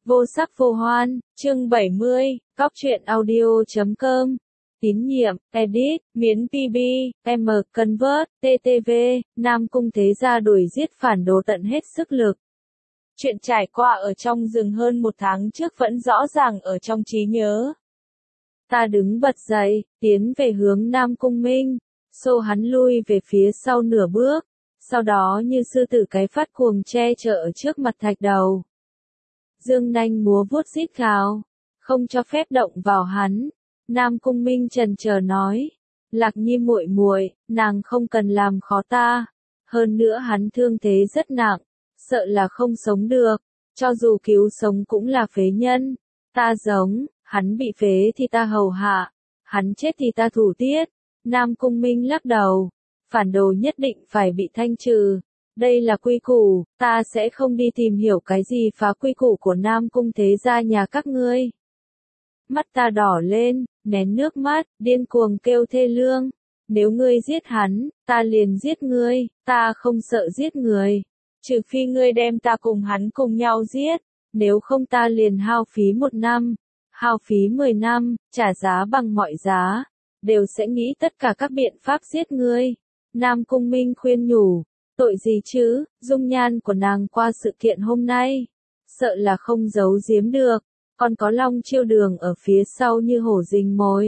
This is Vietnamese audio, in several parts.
Vô sắc vô hoan, chương 70, Cóc truyện audio.com. Tín nhiệm, edit, miến PB, M Convert, TTV, Nam Cung Thế Gia đuổi giết phản đồ tận hết sức lực. Chuyện trải qua ở trong rừng hơn một tháng trước vẫn rõ ràng ở trong trí nhớ. Ta đứng bật dậy, tiến về hướng Nam Cung Minh, xô hắn lui về phía sau nửa bước, sau đó như sư tử cái phát cuồng che chở ở trước mặt Thạch Đầu. Dương nanh múa vuốt rít gào, không cho phép động vào hắn. Nam Cung Minh chần chờ nói, Lạc Nhi muội muội, nàng không cần làm khó ta. Hơn nữa hắn thương thế rất nặng, sợ là không sống được, cho dù cứu sống cũng là phế nhân. Ta giống, hắn bị phế thì ta hầu hạ, hắn chết thì ta thủ tiết. Nam Cung Minh lắc đầu, phản đồ nhất định phải bị thanh trừ. Đây là quy củ, ta sẽ không đi tìm hiểu cái gì phá quy củ của Nam Cung Thế Gia nhà các ngươi. Mắt ta đỏ lên, nén nước mắt, điên cuồng kêu thê lương. Nếu ngươi giết hắn, ta liền giết ngươi, ta không sợ giết người. Trừ phi ngươi đem ta cùng hắn cùng nhau giết, nếu không ta liền hao phí 1 năm, hao phí 10 năm, trả giá bằng mọi giá, đều sẽ nghĩ tất cả các biện pháp giết ngươi. Nam Cung Minh khuyên nhủ, tội gì chứ, dung nhan của nàng qua sự kiện hôm nay, sợ là không giấu giếm được, còn có Long Chiêu Đường ở phía sau như hổ rình mồi.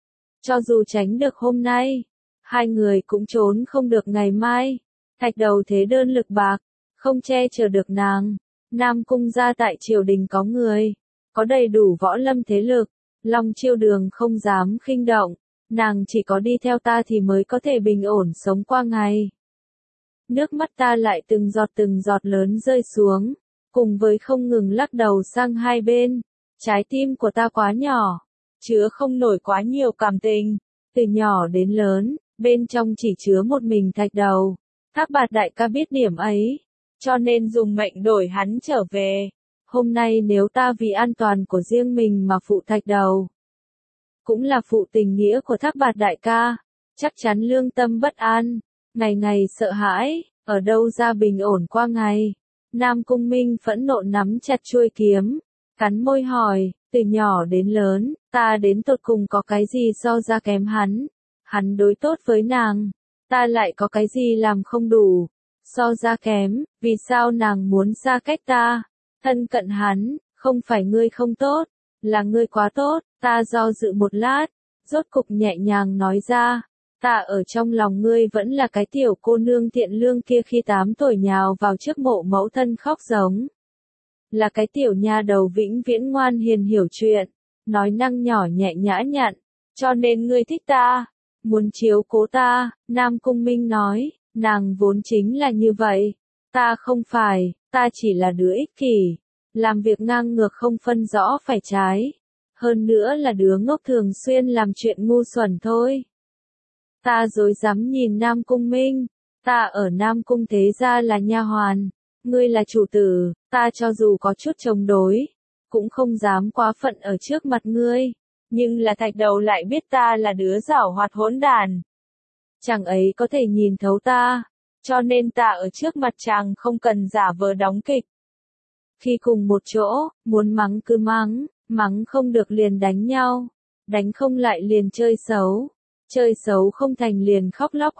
Cho dù tránh được hôm nay, hai người cũng trốn không được ngày mai. Thạch Đầu thế đơn lực bạc, không che chở được nàng. Nam Cung gia tại triều đình có người, có đầy đủ võ lâm thế lực, Long Chiêu Đường không dám khinh động, nàng chỉ có đi theo ta thì mới có thể bình ổn sống qua ngày. Nước mắt ta lại từng giọt lớn rơi xuống, cùng với không ngừng lắc đầu sang hai bên. Trái tim của ta quá nhỏ, chứa không nổi quá nhiều cảm tình. Từ nhỏ đến lớn, bên trong chỉ chứa một mình Thạch Đầu. Thác Bạt đại ca biết điểm ấy, cho nên dùng mệnh đổi hắn trở về. Hôm nay nếu ta vì an toàn của riêng mình mà phụ Thạch Đầu, cũng là phụ tình nghĩa của Thác Bạt đại ca, chắc chắn lương tâm bất an, ngày ngày sợ hãi, ở đâu ra bình ổn qua ngày. Nam Cung Minh phẫn nộ nắm chặt chuôi kiếm, cắn môi hỏi, từ nhỏ đến lớn, ta đến tột cùng có cái gì so ra kém hắn? Hắn đối tốt với nàng, ta lại có cái gì làm không đủ? So ra kém, vì sao nàng muốn xa cách ta? Thân cận hắn, không phải ngươi không tốt, là ngươi quá tốt. Ta do dự một lát, rốt cục nhẹ nhàng nói ra, ta ở trong lòng ngươi vẫn là cái tiểu cô nương thiện lương kia khi 8 tuổi nhào vào trước mộ mẫu thân khóc giống. Là cái tiểu nha đầu vĩnh viễn ngoan hiền hiểu chuyện, nói năng nhỏ nhẹ nhã nhặn, cho nên ngươi thích ta, muốn chiếu cố ta. Nam Cung Minh nói, nàng vốn chính là như vậy, ta không phải, ta chỉ là đứa ích kỷ, làm việc ngang ngược không phân rõ phải trái, hơn nữa là đứa ngốc thường xuyên làm chuyện ngu xuẩn thôi. Ta dối dám nhìn Nam Cung Minh, ta ở Nam Cung Thế Gia là nha hoàn, ngươi là chủ tử, ta cho dù có chút chống đối, cũng không dám quá phận ở trước mặt ngươi, nhưng là Thạch Đầu lại biết ta là đứa giảo hoạt hỗn đản. Chàng ấy có thể nhìn thấu ta, cho nên ta ở trước mặt chàng không cần giả vờ đóng kịch. Khi cùng một chỗ, muốn mắng cứ mắng, mắng không được liền đánh nhau, đánh không lại liền chơi xấu không thành liền khóc lóc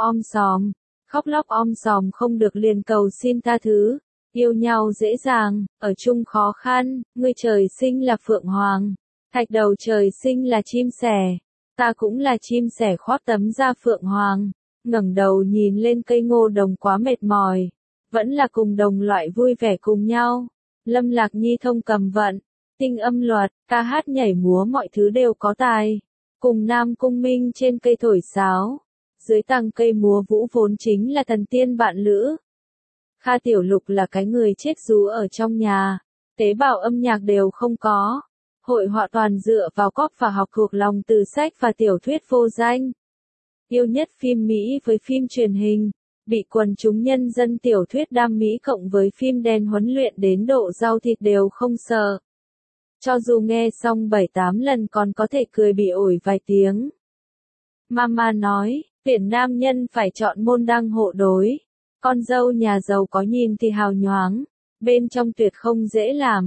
om sòm không được liền cầu xin tha thứ. Yêu nhau dễ dàng, ở chung khó khăn. Ngươi trời sinh là phượng hoàng, Thạch Đầu trời sinh là chim sẻ, ta cũng là chim sẻ khoác tấm da phượng hoàng. Ngẩng đầu nhìn lên cây ngô đồng quá mệt mỏi, vẫn là cùng đồng loại vui vẻ cùng nhau. Lâm Lạc Nhi thông cầm vận, tinh âm luật, ca hát nhảy múa mọi thứ đều có tài, cùng Nam Cung Minh trên cây thổi sáo, dưới tàng cây múa vũ vốn chính là thần tiên bạn lữ. Kha Tiểu Lục là cái người chết rú ở trong nhà, tế bào âm nhạc đều không có, hội họa toàn dựa vào cóp và học thuộc lòng từ sách và tiểu thuyết vô danh. Yêu nhất phim Mỹ với phim truyền hình, bị quần chúng nhân dân tiểu thuyết đam mỹ cộng với phim đen huấn luyện đến độ rau thịt đều không sợ. Cho dù nghe xong 7-8 lần còn có thể cười bị ổi vài tiếng. Mama nói, tuyển nam nhân phải chọn môn đăng hộ đối. Con dâu nhà giàu có nhìn thì hào nhoáng, bên trong tuyệt không dễ làm.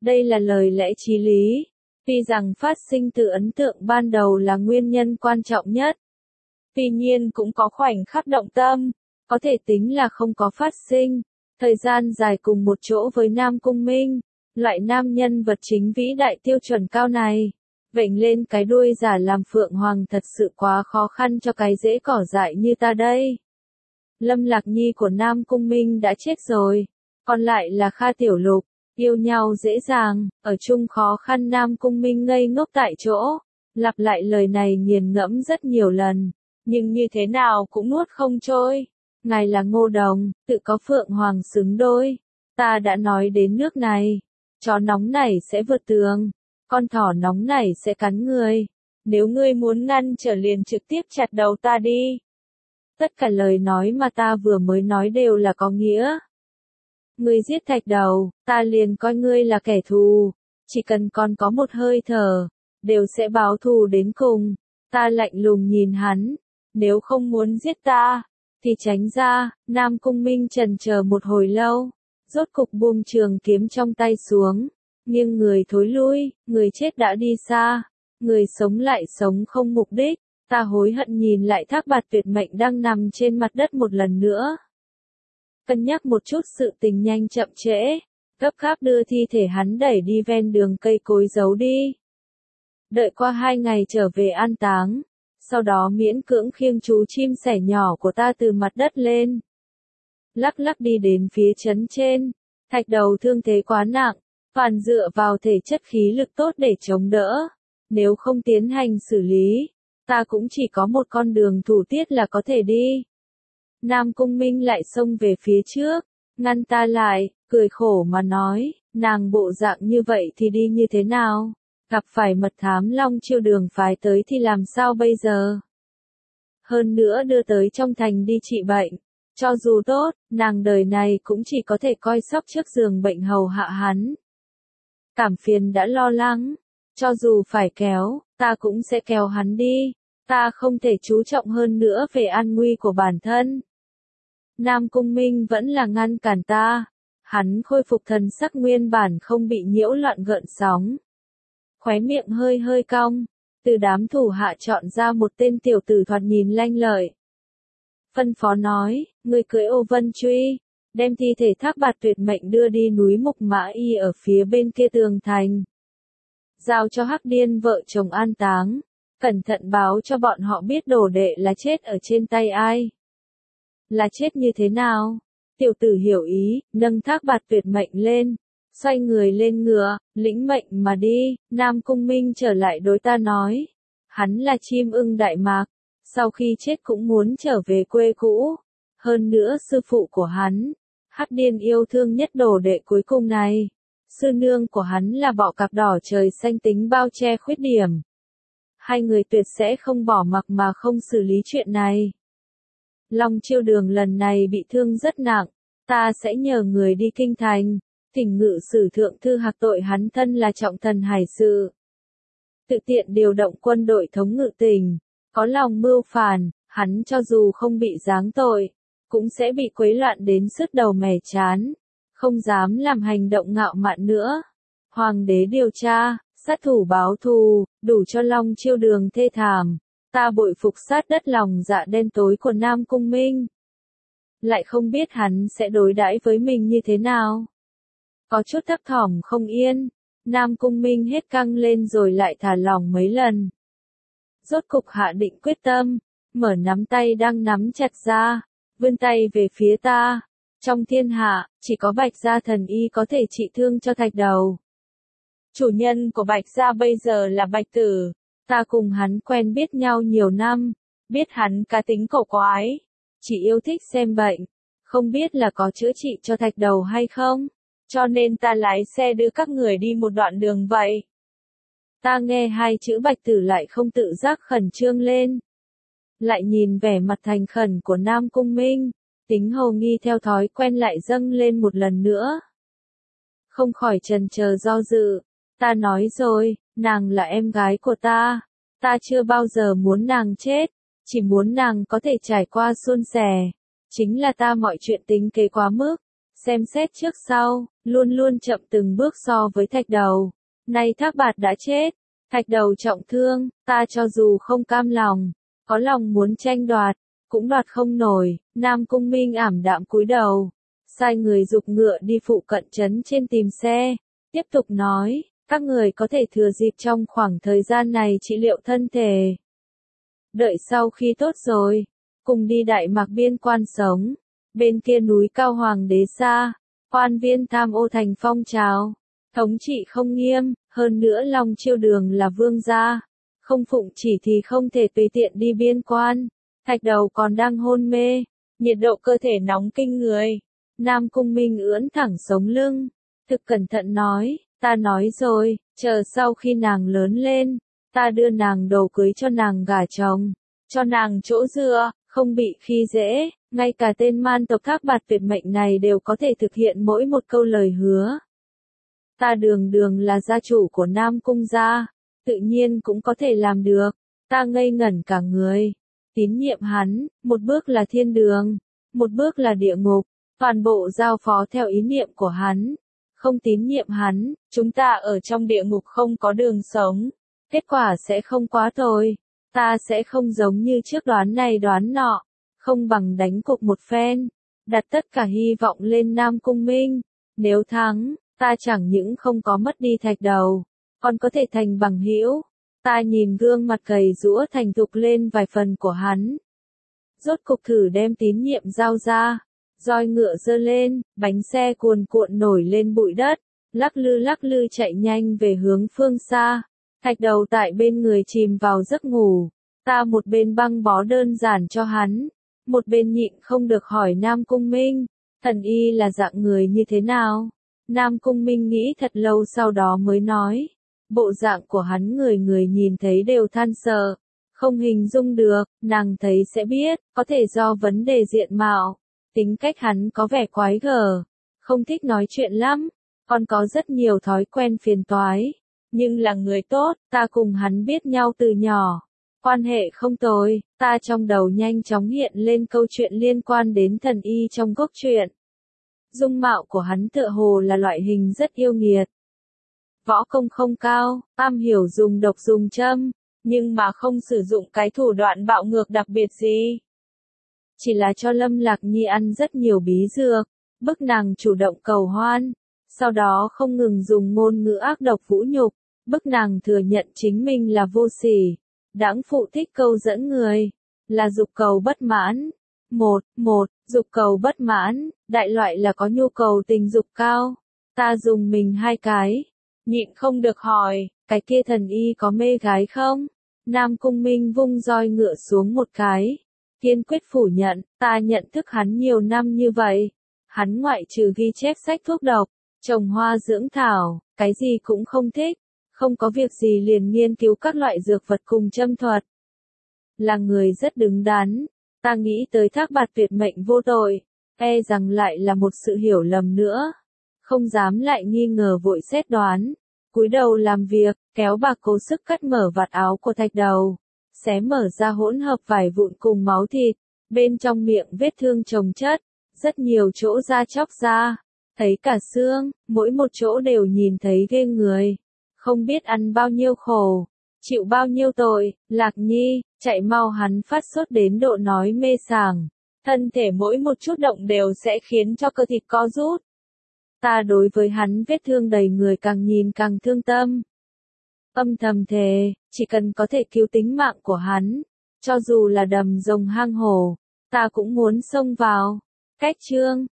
Đây là lời lẽ chí lý. Tuy rằng phát sinh từ ấn tượng ban đầu là nguyên nhân quan trọng nhất. Tuy nhiên cũng có khoảnh khắc động tâm, có thể tính là không có phát sinh. Thời gian dài cùng một chỗ với Nam Cung Minh, loại nam nhân vật chính vĩ đại tiêu chuẩn cao này. Vểnh lên cái đuôi giả làm phượng hoàng thật sự quá khó khăn cho cái dễ cỏ dại như ta đây. Lâm Lạc Nhi của Nam Cung Minh đã chết rồi, còn lại là Kha Tiểu Lục, yêu nhau dễ dàng, ở chung khó khăn. Nam Cung Minh ngây ngốc tại chỗ, lặp lại lời này nghiền ngẫm rất nhiều lần, nhưng như thế nào cũng nuốt không trôi. Ngài là Ngô Đồng, tự có phượng hoàng xứng đôi, ta đã nói đến nước này, chó nóng này sẽ vượt tường, con thỏ nóng này sẽ cắn người, nếu ngươi muốn ngăn trở liền trực tiếp chặt đầu ta đi. Tất cả lời nói mà ta vừa mới nói đều là có nghĩa. Ngươi giết Thạch Đầu, ta liền coi ngươi là kẻ thù, chỉ cần còn có một hơi thở, đều sẽ báo thù đến cùng. Ta lạnh lùng nhìn hắn, nếu không muốn giết ta, thì tránh ra. Nam Cung Minh chần chờ một hồi lâu, rốt cục buông trường kiếm trong tay xuống, nghiêng người thối lui. Người chết đã đi xa, người sống lại sống không mục đích. Ta hối hận nhìn lại Thác Bạt Tuyệt Mệnh đang nằm trên mặt đất một lần nữa. Cân nhắc một chút sự tình nhanh chậm trễ, gấp gáp đưa thi thể hắn đẩy đi ven đường cây cối giấu đi. Đợi qua 2 ngày trở về an táng, sau đó miễn cưỡng khiêng chú chim sẻ nhỏ của ta từ mặt đất lên. Lắc lắc đi đến phía trấn trên, Thạch Đầu thương thế quá nặng, toàn dựa vào thể chất khí lực tốt để chống đỡ. Nếu không tiến hành xử lý, ta cũng chỉ có một con đường thủ tiết là có thể đi. Nam Cung Minh lại xông về phía trước, ngăn ta lại, cười khổ mà nói, nàng bộ dạng như vậy thì đi như thế nào? Gặp phải mật thám Long Chiêu Đường phái tới thì làm sao bây giờ? Hơn nữa đưa tới trong thành đi trị bệnh, cho dù tốt, nàng đời này cũng chỉ có thể coi sóc trước giường bệnh hầu hạ hắn. Cảm phiền đã lo lắng, cho dù phải kéo, ta cũng sẽ kéo hắn đi, ta không thể chú trọng hơn nữa về an nguy của bản thân. Nam Cung Minh vẫn là ngăn cản ta, hắn khôi phục thần sắc nguyên bản không bị nhiễu loạn gợn sóng. Khóe miệng hơi hơi cong, từ đám thủ hạ chọn ra một tên tiểu tử thoạt nhìn lanh lợi. Phân phó nói, người cưỡi Ô Vân Truy, đem thi thể Thác Bạt Tuyệt Mệnh đưa đi núi Mục Mã Y ở phía bên kia tường thành. Giao cho Hắc Điên vợ chồng an táng, cẩn thận báo cho bọn họ biết đồ đệ là chết ở trên tay ai. Là chết như thế nào? Tiểu tử hiểu ý, nâng Thác Bạt Tuyệt Mệnh lên, xoay người lên ngựa, lĩnh mệnh mà đi. Nam Cung Minh trở lại đối ta nói, hắn là chim ưng Đại Mạc, sau khi chết cũng muốn trở về quê cũ. Hơn nữa sư phụ của hắn, Hắc Điên yêu thương nhất đồ đệ cuối cùng này. Sư nương của hắn là bọ cạp đỏ trời xanh tính bao che khuyết điểm. Hai người tuyệt sẽ không bỏ mặc mà không xử lý chuyện này. Long Chiêu Đường lần này bị thương rất nặng, ta sẽ nhờ người đi kinh thành, thỉnh ngự sử thượng thư hạc tội hắn thân là trọng thần hải sự. Tự tiện điều động quân đội thống ngự tỉnh, có lòng mưu phản, hắn cho dù không bị giáng tội, cũng sẽ bị quấy loạn đến sứt đầu mẻ chán, không dám làm hành động ngạo mạn nữa. Hoàng đế điều tra, sát thủ báo thù, đủ cho Long Chiêu Đường thê thảm. Ta bội phục sát đất lòng dạ đen tối của Nam Cung Minh. Lại không biết hắn sẽ đối đãi với mình như thế nào. Có chút thấp thỏm không yên, Nam Cung Minh hết căng lên rồi lại thả lỏng mấy lần. Rốt cục hạ định quyết tâm, mở nắm tay đang nắm chặt ra, vươn tay về phía ta. Trong thiên hạ, chỉ có Bạch Gia thần y có thể trị thương cho Thạch Đầu. Chủ nhân của Bạch Gia bây giờ là Bạch Tử. Ta cùng hắn quen biết nhau nhiều năm, biết hắn cá tính cổ quái, chỉ yêu thích xem bệnh, không biết là có chữa trị cho Thạch Đầu hay không, cho nên ta lái xe đưa các người đi một đoạn đường vậy. Ta nghe hai chữ Bạch Tử lại không tự giác khẩn trương lên. Lại nhìn vẻ mặt thành khẩn của Nam Cung Minh, tính hồ nghi theo thói quen lại dâng lên một lần nữa. Không khỏi chần chờ do dự, ta nói rồi, nàng là em gái của ta chưa bao giờ muốn nàng chết, chỉ muốn nàng có thể trải qua suôn sẻ. Chính là ta mọi chuyện tính kế quá mức, xem xét trước sau, luôn luôn chậm từng bước so với Thạch Đầu. Nay Thác Bạt đã chết, Thạch Đầu trọng thương, ta cho dù không cam lòng, có lòng muốn tranh đoạt, cũng đoạt không nổi. Nam Cung Minh ảm đạm cúi đầu, sai người giục ngựa đi phụ cận trấn trên tìm xe, tiếp tục nói, các người có thể thừa dịp trong khoảng thời gian này trị liệu thân thể. Đợi sau khi tốt rồi, cùng đi Đại Mạc biên quan sống, bên kia núi cao Hoàng đế xa, quan viên tham ô thành phong trào, thống trị không nghiêm, hơn nữa Long Chiêu Đường là vương gia, không phụng chỉ thì không thể tùy tiện đi biên quan. Thạch Đầu còn đang hôn mê, nhiệt độ cơ thể nóng kinh người. Nam Cung Minh ưỡn thẳng sống lưng, thực cẩn thận nói, ta nói rồi, chờ sau khi nàng lớn lên, ta đưa nàng đồ cưới cho nàng gả chồng, cho nàng chỗ dựa, không bị khi dễ, ngay cả tên man tộc Thác Bạt tuyệt mệnh này đều có thể thực hiện mỗi một câu lời hứa. Ta đường đường là gia chủ của Nam Cung gia, tự nhiên cũng có thể làm được, ta ngây ngẩn cả người. Tín nhiệm hắn, một bước là thiên đường, một bước là địa ngục, toàn bộ giao phó theo ý niệm của hắn. Không tín nhiệm hắn, chúng ta ở trong địa ngục không có đường sống, kết quả sẽ không quá tồi, ta sẽ không giống như trước đoán này đoán nọ, không bằng đánh cuộc một phen, đặt tất cả hy vọng lên Nam Cung Minh, nếu thắng, ta chẳng những không có mất đi Thạch Đầu, còn có thể thành bằng hữu. Ta nhìn gương mặt gầy giũa thành thục lên vài phần của hắn. Rốt cục thử đem tín nhiệm giao ra. Roi ngựa giơ lên, bánh xe cuồn cuộn nổi lên bụi đất, lắc lư chạy nhanh về hướng phương xa. Thạch Đầu tại bên người chìm vào giấc ngủ. Ta một bên băng bó đơn giản cho hắn, một bên nhịn không được hỏi Nam Cung Minh, thần y là dạng người như thế nào? Nam Cung Minh nghĩ thật lâu sau đó mới nói. Bộ dạng của hắn người người nhìn thấy đều than sợ, không hình dung được, nàng thấy sẽ biết, có thể do vấn đề diện mạo, tính cách hắn có vẻ quái gở, không thích nói chuyện lắm, còn có rất nhiều thói quen phiền toái, nhưng là người tốt, ta cùng hắn biết nhau từ nhỏ, quan hệ không tồi, ta trong đầu nhanh chóng hiện lên câu chuyện liên quan đến thần y trong gốc truyện. Dung mạo của hắn tựa hồ là loại hình rất yêu nghiệt. Võ công không cao, am hiểu dùng độc dùng châm, nhưng mà không sử dụng cái thủ đoạn bạo ngược đặc biệt gì. Chỉ là cho Lâm Lạc Nhi ăn rất nhiều bí dược, bức nàng chủ động cầu hoan, sau đó không ngừng dùng ngôn ngữ ác độc vũ nhục, bức nàng thừa nhận chính mình là vô sỉ, đãng phụ thích câu dẫn người, là dục cầu bất mãn. Dục cầu bất mãn, đại loại là có nhu cầu tình dục cao. Ta dùng mình 2 cái. Nhịn không được hỏi, cái kia thần y có mê gái không? Nam Cung Minh vung roi ngựa xuống một cái. Kiên quyết phủ nhận, ta nhận thức hắn nhiều năm như vậy. Hắn ngoại trừ ghi chép sách thuốc độc, trồng hoa dưỡng thảo, cái gì cũng không thích. Không có việc gì liền nghiên cứu các loại dược vật cùng châm thuật. Là người rất đứng đắn. Ta nghĩ tới Thác Bạt tuyệt mệnh vô tội, e rằng lại là một sự hiểu lầm nữa. Không dám lại nghi ngờ vội xét đoán, cúi đầu làm việc, kéo bạc cố sức cắt mở vạt áo của Thạch Đầu, xé mở ra hỗn hợp vải vụn cùng máu thịt, bên trong miệng vết thương chồng chất, rất nhiều chỗ da chóc ra, thấy cả xương, mỗi một chỗ đều nhìn thấy ghê người, không biết ăn bao nhiêu khổ, chịu bao nhiêu tội. Lạc Nhi, chạy mau, hắn phát sốt đến độ nói mê sảng, thân thể mỗi một chút động đều sẽ khiến cho cơ thịt co rút. Ta đối với hắn vết thương đầy người càng nhìn càng thương tâm. Âm thầm thề, chỉ cần có thể cứu tính mạng của hắn, cho dù là đầm rồng hang hổ, ta cũng muốn xông vào. Cách chương